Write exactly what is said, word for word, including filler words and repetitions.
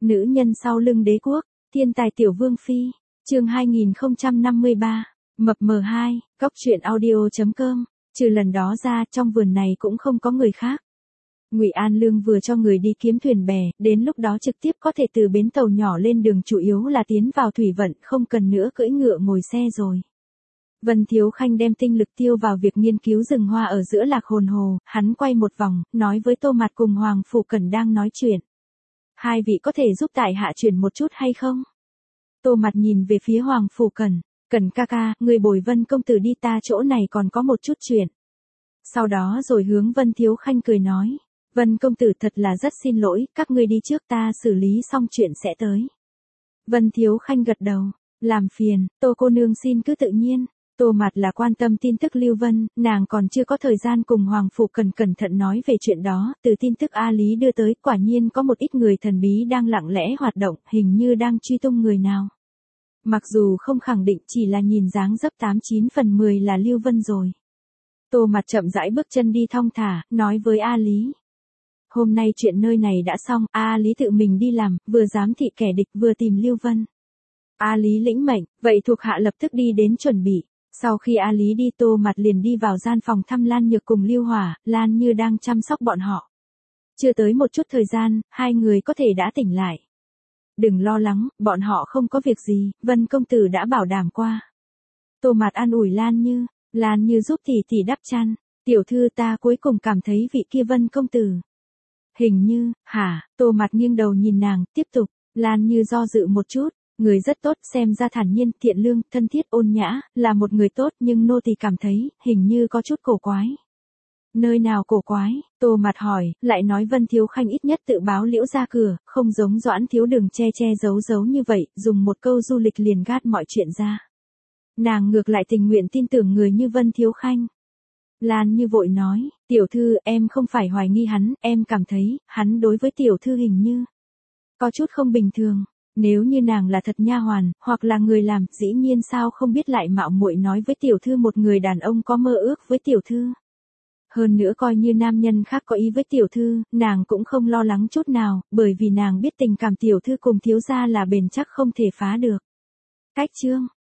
Nữ nhân sau lưng đế quốc, thiên tài tiểu vương phi, chương hai nghìn không trăm năm mươi ba, mập mờ hai, cóc truyện audio chấm com, trừ lần đó ra trong vườn này cũng không có người khác. Ngụy An Lương vừa cho người đi kiếm thuyền bè, đến lúc đó trực tiếp có thể từ bến tàu nhỏ lên đường, chủ yếu là tiến vào thủy vận, không cần nữa cưỡi ngựa ngồi xe rồi. Vân Thiếu Khanh đem tinh lực tiêu vào việc nghiên cứu rừng hoa ở giữa Lạc Hồn Hồ, hắn quay một vòng, nói với Tô Mạt cùng Hoàng Phủ Cẩn đang nói chuyện. Hai vị có thể giúp tại hạ chuyển một chút hay không? Tô Mạt nhìn về phía Hoàng Phủ Cẩn, Cẩn ca ca, người bồi Vân công tử đi, ta chỗ này còn có một chút chuyện. Sau đó rồi hướng Vân Thiếu Khanh cười nói, Vân công tử thật là rất xin lỗi, các ngươi đi trước, ta xử lý xong chuyện sẽ tới. Vân Thiếu Khanh gật đầu, làm phiền, Tô cô nương xin cứ tự nhiên. Tô Mạt là quan tâm tin tức Lưu Vân, nàng còn chưa có thời gian cùng Hoàng Phủ Cẩn cẩn thận nói về chuyện đó, từ tin tức A Lý đưa tới, quả nhiên có một ít người thần bí đang lặng lẽ hoạt động, hình như đang truy tung người nào. Mặc dù không khẳng định, chỉ là nhìn dáng dấp tám chín phần mười là Lưu Vân rồi. Tô Mạt chậm rãi bước chân đi thong thả, nói với A Lý. Hôm nay chuyện nơi này đã xong, A Lý tự mình đi làm, vừa giám thị kẻ địch vừa tìm Lưu Vân. A Lý lĩnh mệnh, vậy thuộc hạ lập tức đi đến chuẩn bị. Sau khi A Lý đi, Tô Mạt liền đi vào gian phòng thăm Lan Nhược cùng Lưu Hỏa, Lan Như đang chăm sóc bọn họ. Chưa tới một chút thời gian, hai người có thể đã tỉnh lại. Đừng lo lắng, bọn họ không có việc gì, Vân công tử đã bảo đảm qua. Tô Mạt an ủi Lan Như, Lan Như giúp tỷ tỷ đắp chăn, tiểu thư ta cuối cùng cảm thấy vị kia Vân công tử. Hình như, hả, Tô Mạt nghiêng đầu nhìn nàng, tiếp tục, Lan Như do dự một chút. Người rất tốt, xem ra thản nhiên, thiện lương, thân thiết, ôn nhã, là một người tốt, nhưng nô tỳ cảm thấy, hình như có chút cổ quái. Nơi nào cổ quái? Tô Mạt hỏi, lại nói Vân Thiếu Khanh ít nhất tự báo liễu ra cửa, không giống Doãn Thiếu Đường che che giấu giấu như vậy, dùng một câu du lịch liền gạt mọi chuyện ra. Nàng ngược lại tình nguyện tin tưởng người như Vân Thiếu Khanh. Lan Như vội nói, tiểu thư, em không phải hoài nghi hắn, em cảm thấy, hắn đối với tiểu thư hình như có chút không bình thường. Nếu như nàng là thật nha hoàn, hoặc là người làm, dĩ nhiên sao không biết lại mạo muội nói với tiểu thư một người đàn ông có mơ ước với tiểu thư. Hơn nữa coi như nam nhân khác có ý với tiểu thư, nàng cũng không lo lắng chút nào, bởi vì nàng biết tình cảm tiểu thư cùng thiếu gia là bền chắc không thể phá được. Cách chương,